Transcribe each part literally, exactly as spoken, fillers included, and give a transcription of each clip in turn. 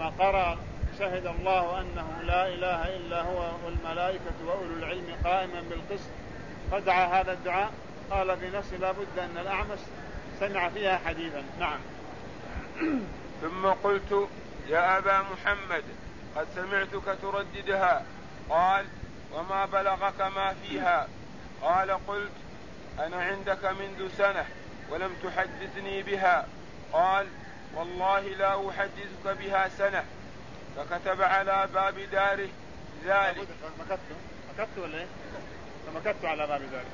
لما قرأ شهد الله أنه لا إله إلا هو والملائكة وأولو العلم قائما بالقسط فدعا هذا الدعاء قال في نفسه لا بد أن الأعمش سمع فيها حديثا. نعم. ثم قلت يا أبا محمد قد سمعتك ترددها. قال وما بلغك ما فيها؟ قال قلت أنا عندك منذ سنة ولم تحدثني بها. قال والله لا أحدثك بها سنة. فكتب على باب داره ذلك. مكثت ولا ايه؟ فمكثت على باب ذلك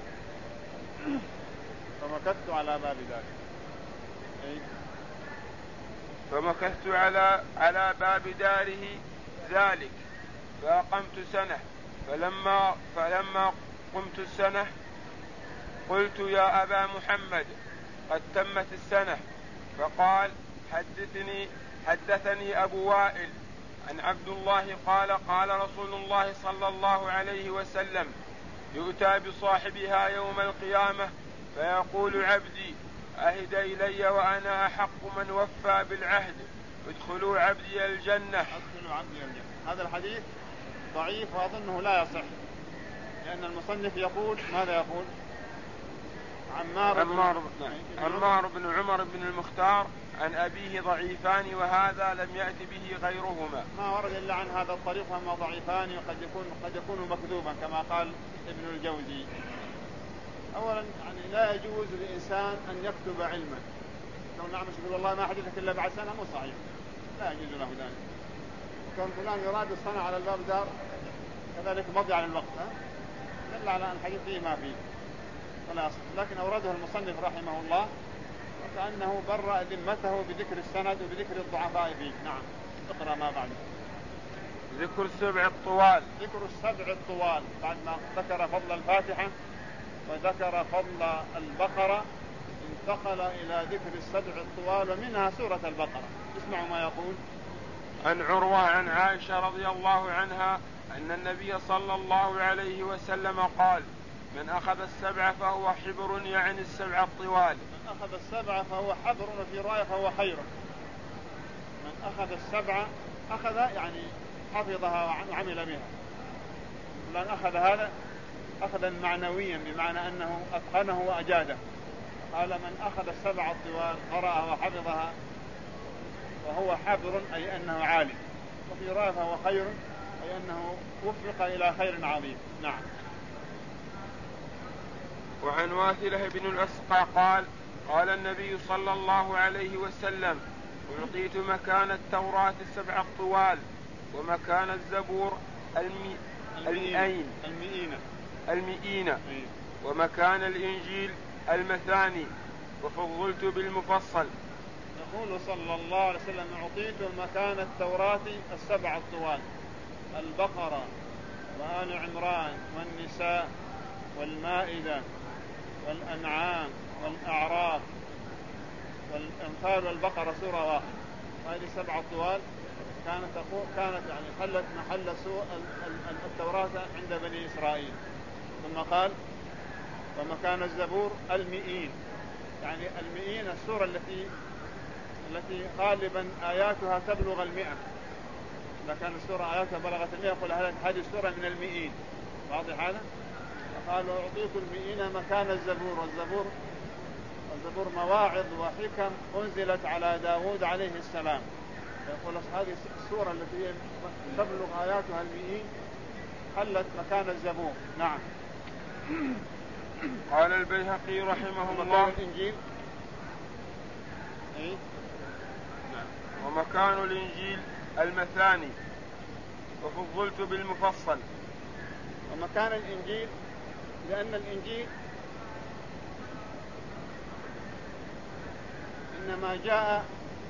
فمكثت على باب ذلك أي؟ فمكثت على على باب داره ذلك فأقمت سنة. فلما فلما قمت السنة قلت يا أبا محمد قد تمت السنة. فقال حدثني حدثني أبو وائل عن عبد الله قال قال رسول الله صلى الله عليه وسلم يؤتى بصاحبها يوم القيامة فيقول عبدي أهد إلي وأنا أحق من وفى بالعهد ادخلوا عبدي الجنة. ادخلوا عبدي الجنة. هذا الحديث ضعيف وأظنه لا يصح لأن المصنف يقول ماذا يقول؟ عمار, عمار, بن عمار بن عمر بن المختار عن أبيه ضعيفان وهذا لم يأتي به غيرهما. ما ورد إلا عن هذا الطريق هما ضعيفان وقد يكون قد يكون مكذوبا كما قال ابن الجوزي. أولا يعني لا يجوز للإنسان أن يكتب علما. كون نعم يقول والله ما حدثك إلا بعد سنة مو صحيح لا يجوز له ذلك. كون فلان يراد الصنع على الباب دار كذلك مضي على الوقت دل على أن الحديث فيه ما فيه ولا أصل. لكن أورده المصنف رحمه الله وكأنه برأ ذمته بذكر السند وبذكر الضعفاء فيه. نعم. اقرأ ما بعده. ذكر السبع الطوال. ذكر السبع الطوال بعد ما ذكر فضل الفاتحة وذكر فضل البقرة انتقل إلى ذكر السبع الطوال ومنها سورة البقرة. اسمعوا ما يقول. عن عروة عن عائشة رضي الله عنها أن النبي صلى الله عليه وسلم قال من أخذ السبع فهو حبر يعني السبع الطوال. من أخذ السبع فهو حبر وفي رواية فهو خير. من أخذ السبع أخذ يعني حفظها وعمل بها. لأن أخذ هذا أخذا معنويا بمعنى أنه أتقنه وأجاده. قال من أخذ السبع الطوال قرأها وحفظها وهو حبر أي أنه عالم وفي رواية فهو خير أي أنه وفق إلى خير عظيم. نعم. وعن واثلة بن الأسقى قال قال النبي صلى الله عليه وسلم أعطيت مكان التوراة السبع الطوال ومكان الزبور المي... المئين المئين المئين ومكان الإنجيل المثاني وفضلت بالمفصل. يقول صلى الله عليه وسلم أعطيت مكان التوراة السبع الطوال البقرة وآل عمران والنساء والمائدة والأنعام والأعراف والأنفال والبقرة سورة واحدة. هذه سبع طوال كانت كانت يعني حلت محل سوء التوراة عند بني إسرائيل. ثم قال ومكان الزبور المئين يعني المئين السورة التي التي غالبا آياتها تبلغ المئة. إذا كان السورة آياتها بلغت المئة يقول هذه السورة من المئين. واضح هذا؟ قالوا أعطيت المئين مكان الزبور. والزبور الزبور مواعظ وحكم أنزلت على داود عليه السلام. يقول هذه السورة التي تبلغ آياتها المئين حلت مكان الزبور. نعم. قال البيهقي رحمه الله الإنجيل إيه؟ نعم. ومكان الإنجيل المثاني وفضلت بالمفصل. ومكان الإنجيل لأن الإنجيل إنما جاء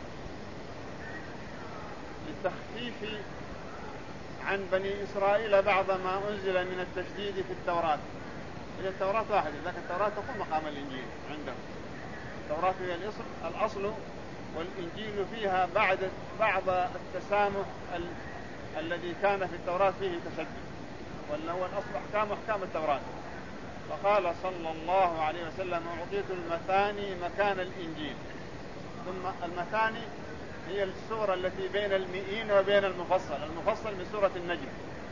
للتخفيف عن بني إسرائيل بعض ما أنزل من التشديد في التوراة. إذا التوراة واحدة لكن التوراة تقوم مقام الإنجيل عندهم. التوراة هي الأصل, الأصل والإنجيل فيها بعد بعض التسامح ال... الذي كان في التوراة فيه تشدد ولا هو الأصل أحكام أحكام التوراة. فقال صلى الله عليه وسلم أعطيت المثاني مكان الإنجيل. ثم المثاني هي السورة التي بين المئين وبين المفصل. المفصل من سورة النجم،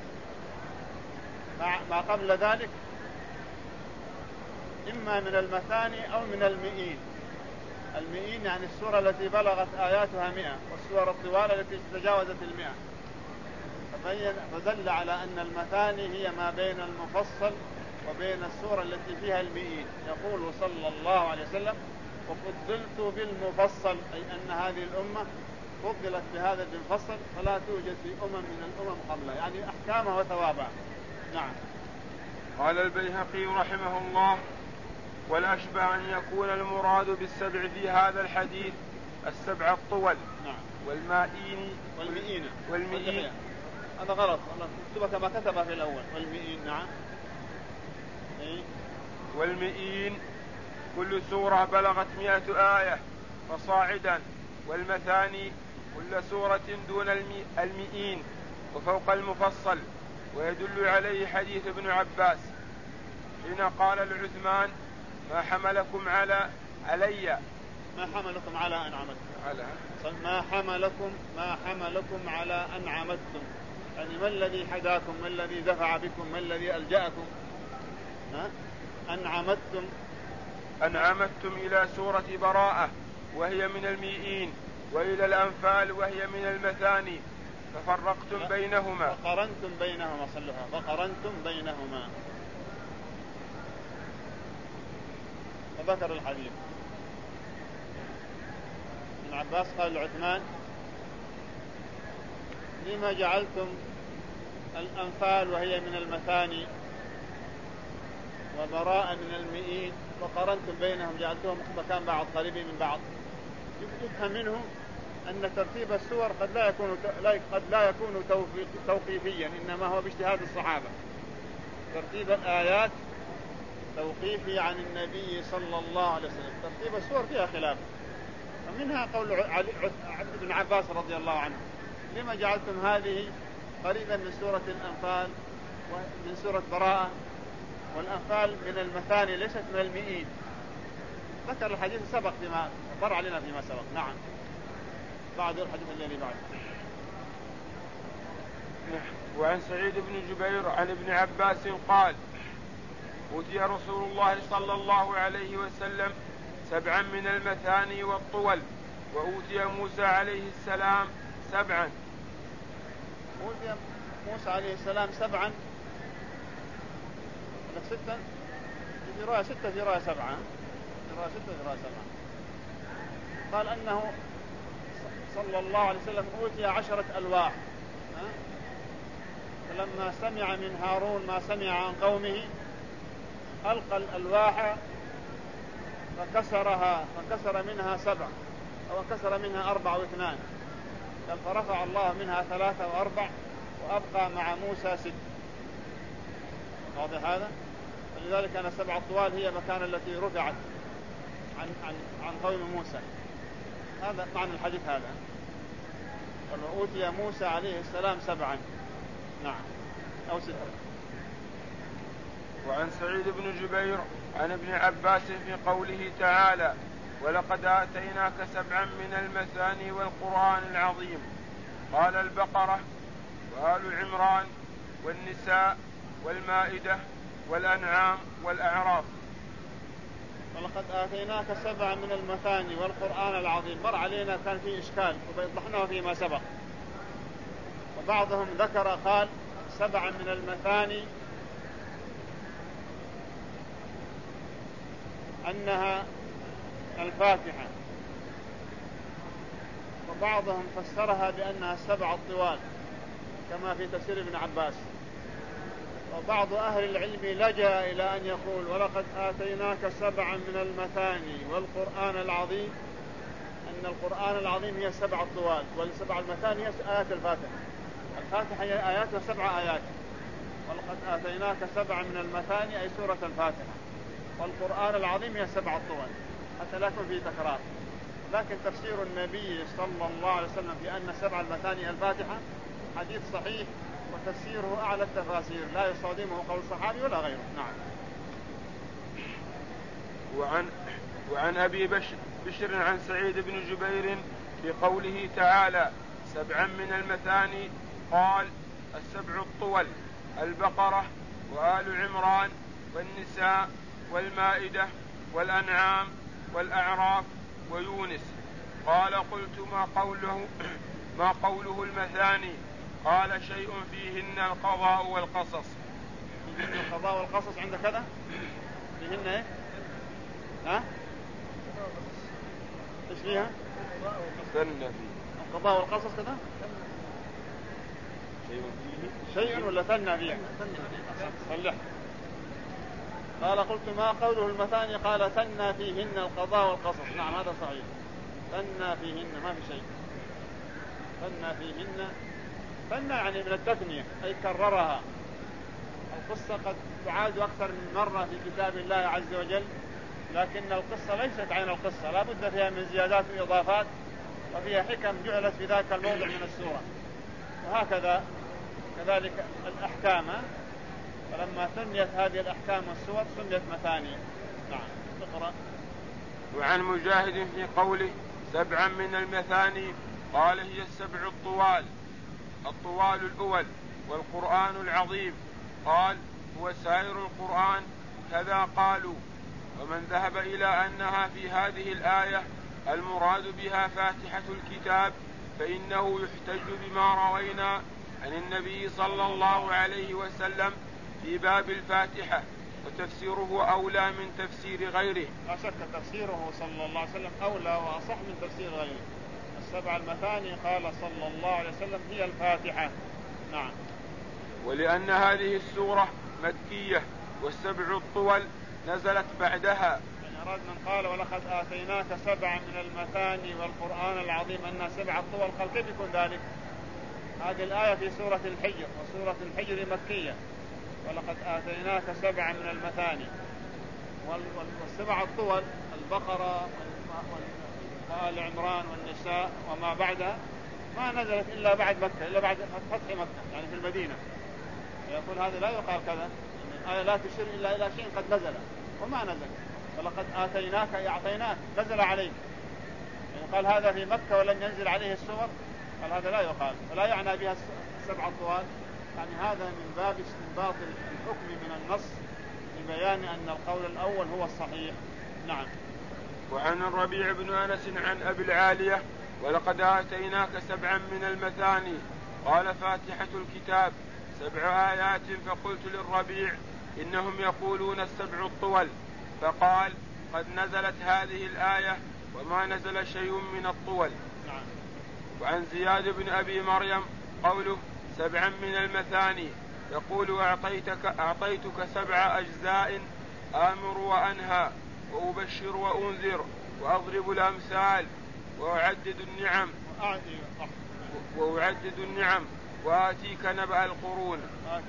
ما قبل ذلك إما من المثاني أو من المئين. المئين يعني السورة التي بلغت آياتها مئة، والسورة الطوال التي تجاوزت المئة. فدل على أن المثاني هي ما بين المفصل وبين السورة التي فيها المئين. يقول صلى الله عليه وسلم: وفضلت بالمفصل، أي أن هذه الأمة فضلت بهذا المفصل، فلا توجد في أمم من الأمم قبلها، يعني أحكامها وثوابها. نعم. قال البيهقي رحمه الله: والأشبه أن يكون المراد بالسبع في هذا الحديث السبع الطول. نعم. والمائين والمئين والمئين هذا غلط، الله كتبه كما كتبه في الأول. والمئين. نعم. إيه؟ والمئين كل سورة بلغت مئة آية فصاعدا، والمثاني كل سورة دون المئين وفوق المفصل. ويدل عليه حديث ابن عباس حين قال لعثمان: ما حملكم على علي ما حملكم على أن عمدتم على ما حملكم ما حملكم على أن عمدتم، يعني ما الذي حداكم، ما الذي دفع بكم، ما الذي ألجأكم. أن عمدتم أن عمدتم إلى سورة براءة وهي من المئين، وإلى الأنفال وهي من المثاني، ففرقتم بينهما فقرنتم بينهما صلوها فقرنتم بينهما. وذكر الحديث ابن عباس قال لعثمان: لما جعلتم الأنفال وهي من المثاني وبراءة من المئين وقرنتم بينهم، جعلتهم مكان بعض قريبين من بعض؟ يفهم منه أن ترتيب السور قد لا يكون قد لا يكون توقيفيا، إنما هو باجتهاد الصحابة. ترتيب الآيات توقيفي عن النبي صلى الله عليه وسلم. ترتيب السور فيها خلاف، ومنها قول عبد بن عباس رضي الله عنه: لما جعلتم هذه قريبا من سورة الأنفال ومن سورة براءة، والأنفال من المثاني ليست من المئين. ذكر الحديث سبق فيما مر علينا فيما سبق. نعم. بعد الحديث الذي بعد. وعن سعيد بن جبير عن ابن عباس قال: أوتي رسول الله صلى الله عليه وسلم سبعا من المثاني والطول، وأوتي موسى عليه السلام سبعا. أوتي موسى عليه السلام سبعا ولا ستا؟ في رواية ستة في رواية سبعة. في رواية ستة في رواية سبعة. قال أنه صلى الله عليه وسلم أوتي عشرة ألواح، فلما سمع من هارون ما سمع عن قومه ألقى الألواح فكسرها فكسر منها سبع، أو كسر منها أربع واثنان، فرفع الله منها ثلاثة وأربع وأبقى مع موسى ست. واضح هذا؟ فلذلك كان سبع الطوال هي مكان التي رفعت عن عن عن قوم موسى. هذا معنى الحديث هذا. وأوتي موسى عليه السلام سبعا. نعم. أو ستة. وعن سعيد بن جبير عن ابن عباس في قوله تعالى: ولقد آتيناك سبعا من المثاني والقرآن العظيم، قال: البقرة وآل عمران والنساء والمائدة والأنعام والأعراف. ولقد آتيناك سبعا من المثاني والقرآن العظيم. مر علينا كان فيه إشكال وبيضحناه فيما سبق. وبعضهم ذكر قال سبعا من المثاني أنها الفاتحة، وبعضهم فسرها بأنها السبع الطوال كما في تفسير ابن عباس. وبعض أهل العلم لجأ إلى أن يقول: ولقد آتيناك سبعا من المثاني والقرآن العظيم، أن القرآن العظيم هي السبع الطوال، والسبع المثاني هي آيات الفاتحة. الفاتحة هي آياتها سبع آيات. ولقد آتيناك سبعا من المثاني أي سورة الفاتحة، والقرآن العظيم هي السبع الطوال، حتى لا يكون فيه تكرار. لكن تفسير النبي صلى الله عليه وسلم في أن سبع المثاني الفاتحة حديث صحيح، وتفسيره أعلى التفاسير، لا يصادمه قول صحابي ولا غيره. نعم. وعن وعن أبي بشر, بشر عن سعيد بن جبير في قوله تعالى سبعا من المثاني قال السبع الطول البقرة وآل عمران والنساء والمائدة والأنعام والأعراف ويونس. قال قلت ما قوله, ما قوله المثاني؟ قال شيء فيهن القضاء والقصص. فيهن القضاء والقصص عند كذا فيهن ايه؟ ها؟ ايش فيها؟ ثنى القضاء والقصص كذا؟ شيء ولا ثنى فيها؟ صلح. قال قلت ما قوله المثاني؟ قال ثنى فيهن القضاء والقصص. نعم هذا صحيح، ثنى فيهن ما في شيء. ثنى فيهن ثنى يعني من التثنية أي كررها. القصة قد تعاد أكثر من مرة في كتاب الله عز وجل، لكن القصة ليست عين القصة، لا بد فيها من زيادات وإضافات، وفيها حكم جعلت في ذاك الموضع من السورة. وهكذا كذلك الأحكام، فلما ثنيت هذه الأحكام والسور سميت مثاني. نعم اقرأ. وعن مجاهد في قوله سبعا من المثاني قال هي السبع الطوال الطوال الأول والقرآن العظيم. قال هو سائر القرآن كذا قالوا. ومن ذهب إلى أنها في هذه الآية المراد بها فاتحة الكتاب فإنه يحتج بما روينا عن النبي صلى الله عليه وسلم في باب الفاتحة، وتفسيره أولى من تفسير غيره. لا شك تفسيره صلى الله عليه وسلم أولى وأصح من تفسير غيره. السبع المثاني قال صلى الله عليه وسلم هي الفاتحة. نعم. ولأن هذه السورة مكية والسبع الطول نزلت بعدها. يعني أراد من قال ولقد آتيناك سبعا من المثاني والقرآن العظيم أنها سبع الطول، قال كيف يكون ذلك؟ هذه الآية في سورة الحجر، وسورة الحجر مكية، ولقد آتيناك سبعا من المثاني. والسبع الطول البقرة وآل عمران والنساء وما بعدها ما نزلت إلا بعد مكة، إلا بعد فتح مكة يعني في المدينة. يقول هذا لا يقال كذا، الآية لا تشير إلا إلى شيء قد نزل وما نزل. ولقد آتيناك أعطيناك نزل عليك، يعني قال هذا في مكة ولم ينزل عليه السور، قال هذا لا يقال، ولا يعنى بها السبع الطوال. يعني هذا من باب استنباط الحكم من النص لبيان أن القول الأول هو الصحيح. نعم. وعن الربيع بن أنس عن أبي العالية ولقد آتيناك سبعا من المثاني قال فاتحة الكتاب سبع آيات، فقلت للربيع إنهم يقولون السبع الطول، فقال قد نزلت هذه الآية وما نزل شيء من الطول. نعم. وعن زياد بن أبي مريم قوله سبعا من المثاني يقول أعطيتك, أعطيتك سبع أجزاء آمر وأنهى وأبشر وأنذر وأضرب الأمثال وأعدد النعم وأعدد النعم وآتيك نبأ القرون.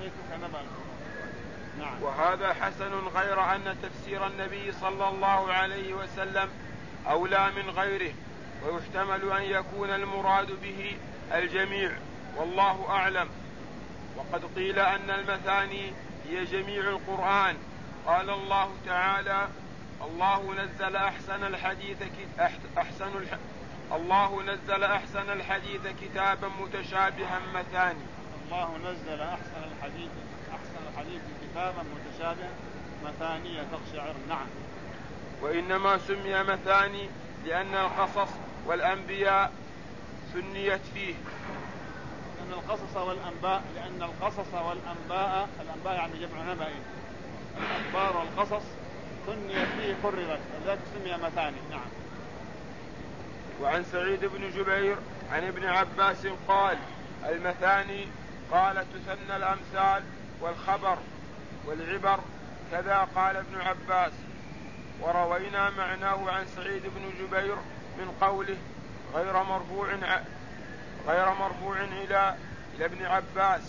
نعم. وهذا حسن، غير أن تفسير النبي صلى الله عليه وسلم أولى من غيره، ويحتمل أن يكون المراد به الجميع والله أعلم. وقد قيل أن المثاني هي جميع القرآن. قال الله تعالى الله نزل أحسن الحديث أحسن الح... الله نزل أحسن الحديث كتابا متشابها مثاني. الله نزل أحسن الحديث أحسن الحديث كتابا متشابها مثانية تقشعر. نعم. وإنما سمي مثاني لأن القصص والأنبياء ثنيت فيه. لأن القصص والأنباء لأن القصص والأنباء الأنباء يعني جمع نبأ، الأخبار والقصص ثنيت فيه قررت، لذلك سمي مثاني. نعم. وعن سعيد بن جبير عن ابن عباس قال المثاني قال تثنى الأمثال والخبر والعبر، كذا قال ابن عباس. وروينا معناه عن سعيد بن جبير من قوله غير مرفوع غير مرفوع إلى إلى ابن عباس.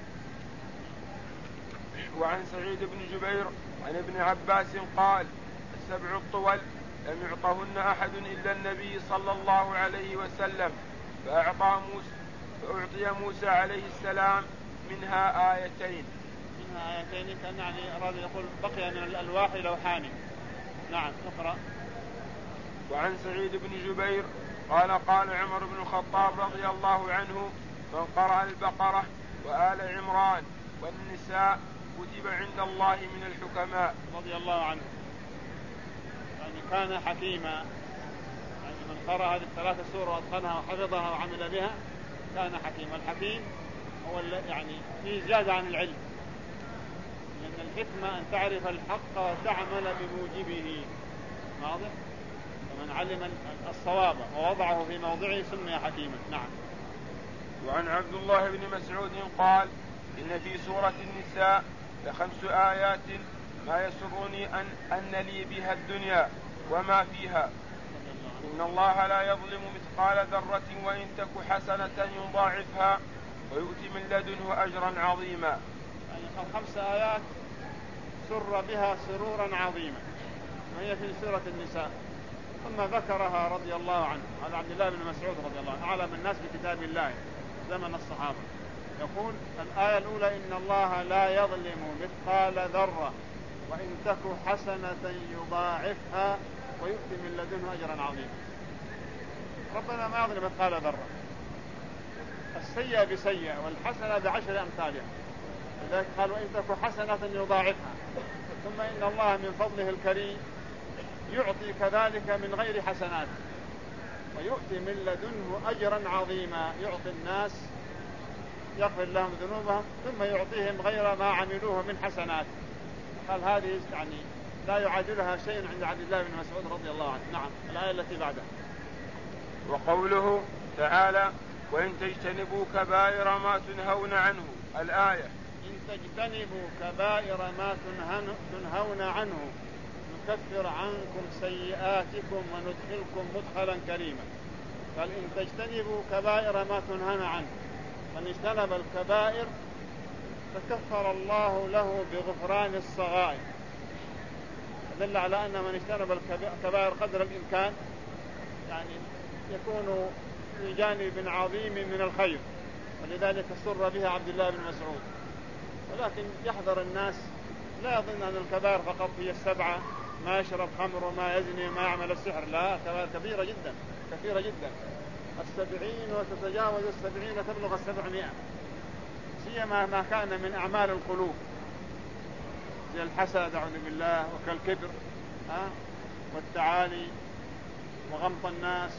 وعن سعيد بن جبير عن ابن عباس قال السبع الطول لم يعطهن أحد إلا النبي صلى الله عليه وسلم، فأعطى موسى فأعطي موسى عليه السلام منها آيتين. منها آيتين كان يعني أراد يقول بقي من الألواح لوحان. نعم. اقرأ. وعن سعيد بن جبير قال قال عمر بن الخطاب رضي الله عنه: من قرأ البقرة وآل عمران والنساء كتب عند الله من الحكماء. رضي الله عنه، يعني كان حكيما، يعني من قرأ هذه الثلاثة سورة وأتقنها وحفظها وعمل بها كان حكيما. الحكيم هو يعني فيه زيادة عن العلم، لأن الحكمة أن تعرف الحق وتعمل بموجبه، واضح؟ ومن علم الصواب ووضعه في موضعه سمي حكيما. نعم. وعن عبد الله بن مسعود قال: إن في سورة النساء لخمس آيات ما يسرني أن, أن لي بها الدنيا وما فيها. إن الله لا يظلم مثقال ذرة وإن تك حسنة يضاعفها ويؤتي من لدنه أجرا عظيما. يعني الخمس آيات سر بها سرورا عظيما، وهي في سورة النساء، ثم ذكرها رضي الله عنه. هذا عبد الله بن مسعود رضي الله عنه أعلم الناس بكتاب الله زمن الصحابة، يقول: الآية الأولى: إن الله لا يظلم مثقال ذرة وإن تك حسنة يضاعفها ويؤتي من لدنه أجرا عظيما. ربنا ما يظلم مثقال ذرة، السيئة بسيئة والحسنة بعشر أمثالها، لذلك قال: وإن تك حسنة يضاعفها. ثم إن الله من فضله الكريم يعطي كذلك من غير حسنات، ويؤتي من لدنه أجرا عظيما، يعطي الناس يغفر لهم ذنوبهم ثم يعطيهم غير ما عملوه من حسنات. قال هذه يعني لا يعادلها شيء عند عبد الله بن مسعود رضي الله عنه. نعم. الآية التي بعدها: وقوله تعالى: وإن تجتنبوا كبائر ما تنهون عنه. الآية: إن تجتنبوا كبائر ما تنهون عنه نكفر عنكم سيئاتكم وندخلكم مدخلا كريما. قال: إن تجتنبوا كبائر ما تنهون عنه، من اجتنب الكبائر تكفر الله له بغفران الصغائر، دل على أن من اجتنب الكبائر قدر الإمكان يعني يكون في جانب عظيم من الخير، ولذلك سر بها عبد الله بن مسعود. ولكن يحذر الناس لا يظن أن الكبائر فقط هي السبعة: ما يشرب خمر وما يزني وما يعمل السحر. لا، كبائر كبيرة جدا كثيرة جدا، السبعين وتتجاوز السبعين تبلغ السبعمائة، سيما ما كان من أعمال القلوب زي الحسد أعوذ بالله، وكالكبر ها والتعالي وغمط الناس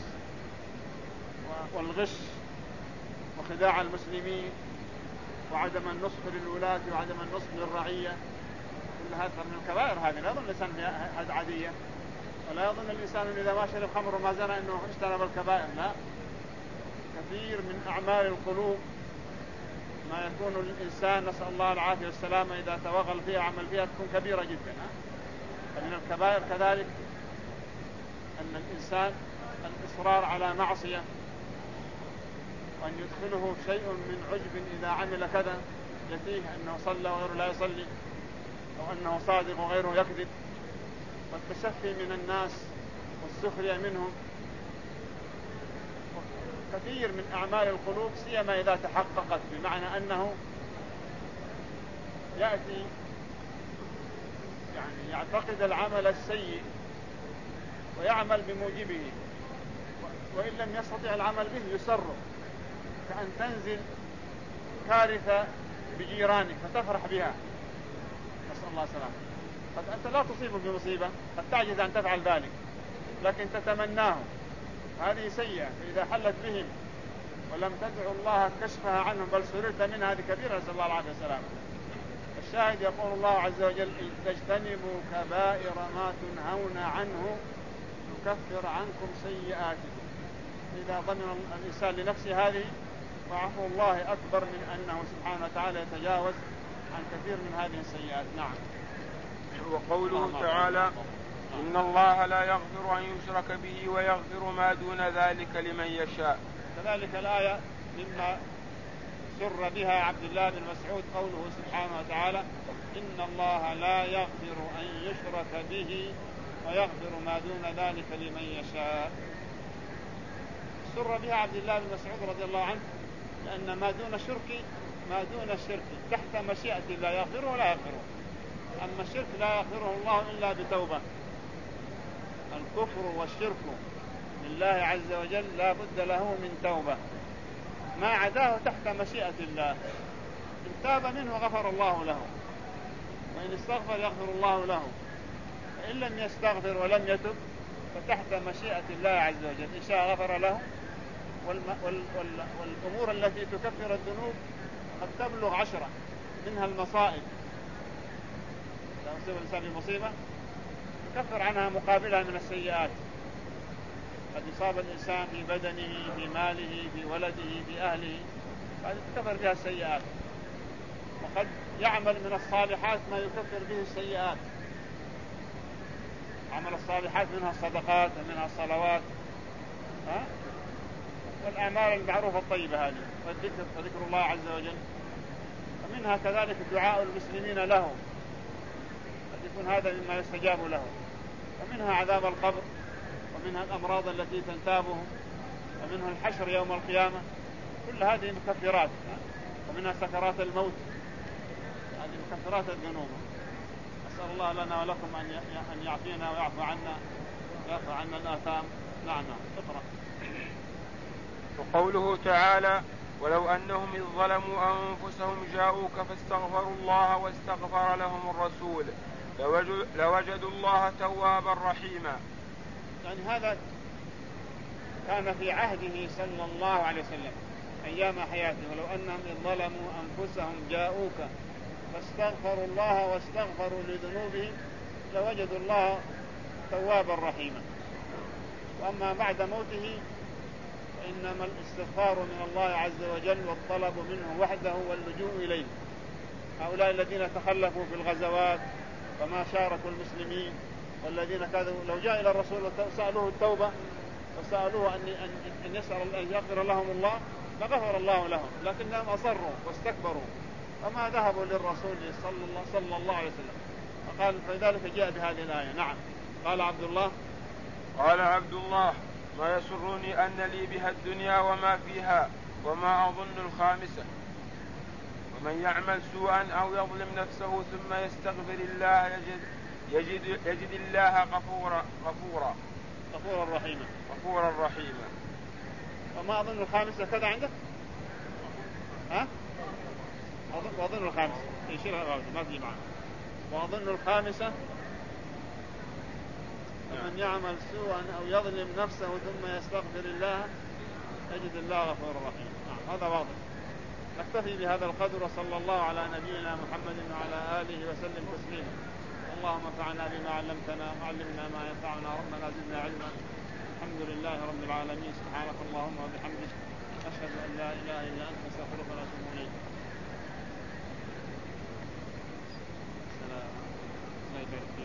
والغش وخداع المسلمين وعدم النصح للولاة وعدم النصح للرعية. كل هذا من الكبائر. هذه لا يظن الإنسان هذه عادية، ولا يظن الإنسان أن إذا ما شرب خمر وما زنى أنه اجتنب الكبائر. لا، كثير من أعمال القلوب ما يكون الإنسان نسأل الله العافية والسلامة إذا توغل فيها عمل فيها تكون كبيرة جدا. فمن الكبائر كذلك أن الإنسان الإصرار على معصية، وأن يدخله شيء من عجب إذا عمل كذا يتيه أنه صلى وغيره لا يصلي، أو أنه صادق وغيره يكذب، والتشفي من الناس والسخرية منهم. كثير من أعمال القلوب سيما إذا تحققت، بمعنى أنه يأتي يعني يعتقد العمل السيء ويعمل بموجبه، وإن لم يستطع العمل به يسر، كأن تنزل كارثة بجيرانك فتفرح بها، نسأل الله السلامة. قد أنت لا تصيب بمصيبة، قد تعجز أن تفعل ذلك، لكن تتمناه، هذه سيئة. فإذا حلت بهم ولم تدعو الله كشفها عنهم بل سررت منها، هذه كبيرة، نسأل الله العافية والسلامة. الشاهد يقول الله عز وجل: إن تجتنبوا كبائر ما تنهون عنه نكفر عنكم سيئاتكم. إذا ضمن الإنسان لنفسه هذه، وعفو الله أكبر من أنه سبحانه وتعالى يتجاوز عن كثير من هذه السيئات. نعم. وقوله تعالى: إن الله لا يغفر أن يشرك به ويغفر ما دون ذلك لمن يشاء. كذلك الآية مما سر بها عبد الله بن مسعود قوله سبحانه وتعالى: إن الله لا يغفر أن يشرك به ويغفر ما دون ذلك لمن يشاء. سر بها عبد الله بن مسعود رضي الله عنه، لأن ما دون الشرك ما دون الشرك تحت مشيئة الله يغفره ولا يغفره. أما الشرك لا يغفره الله إلا بتوبة. الكفر والشرك لله عز وجل لا بد له من توبة، ما عداه تحت مشيئة الله. إن تاب منه غفر الله له، وإن استغفر يغفر الله له، فإن لم يستغفر ولم يتب فتحت مشيئة الله عز وجل، إن شاء غفر له. والم... وال... وال... والأمور التي تكفر الذنوب قد تبلغ عشرة، منها المصائب. لو أصيب الإنسان بمصيبة تكفر عنها مقابلها من السيئات. قد يصاب الإنسان في بدنه، في ماله، في ولده، في أهله، هذه تكفر بها السيئات. وقد يعمل من الصالحات ما يكفر به السيئات. عمل الصالحات منها الصدقات ومنها الصلوات، ها؟ والأعمال المعروفة الطيبة هذه، والذكر وذكر الله عز وجل. ومنها كذلك دعاء المسلمين لهم، قد يكون هذا مما يستجاب له. ومنها عذاب القبر، ومنها الأمراض التي تنتابهم، ومنها الحشر يوم القيامة، كل هذه مكفرات. ومنها سكرات الموت، هذه مكفرات الذنوب. أسأل الله لنا ولكم أن يعفينا ويعفو عنا ويعفو عنا الآثام. نعم. اقرأ. وقوله تعالى: ولو أنهم إذ ظلموا أنفسهم جاءوك فاستغفروا الله واستغفر لهم الرسول لوجدوا الله توابا رحيما. يعني هذا كان في عهده صلى الله عليه وسلم أيام حياته. ولو أنهم إذ ظلموا أنفسهم جاءوك فاستغفروا الله واستغفروا لذنوبهم لوجدوا الله توابا رحيما. وأما بعد موته فإنما الاستغفار من الله عز وجل والطلب منه وحده واللجوء إليه. هؤلاء الذين تخلفوا في الغزوات وما شاركوا المسلمين، والذين كانوا لو جاء إلى الرسول وسألوه التوبة وسألوه أن أن يسأل أن يغفر لهم الله فغفر الله لهم، لكنهم أصروا واستكبروا وما ذهبوا للرسول صلى الله, صلى الله عليه وسلم. فقال فلذلك جاء بهذه الآية. نعم. قال عبد الله قال عبد الله: ما يسرني أن لي بها الدنيا وما فيها، وما أظن الخامسة. ومن يعمل سوءا أو يظلم نفسه ثم يستغفر الله يجد, يجد, يجد الله غفورا غفورا غفورا رحيما غفورا رحيما. وما أظن الخامسة كذا عندك؟ ها؟ وأظن الخامسة يشير ما في معنا. وأظن الخامسة: ومن يعمل سوءا أو يظلم نفسه ثم يستغفر الله يجد الله غفورا رحيما. نعم هذا واضح. نكتفي بهذا القدر، وصلى الله على نبينا محمد وعلى آله وسلم تسليما. اللهم انفعنا بما علمتنا وعلمنا ما ينفعنا، ربنا زدنا علما. الحمد لله رب العالمين. سبحانك اللهم وبحمدك، أشهد أن لا إله إلا أنت، نستغفرك ونتوب إليك. السلام عليكم.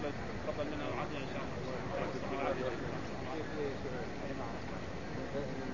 تفضل منا وعافية إن شاء الله.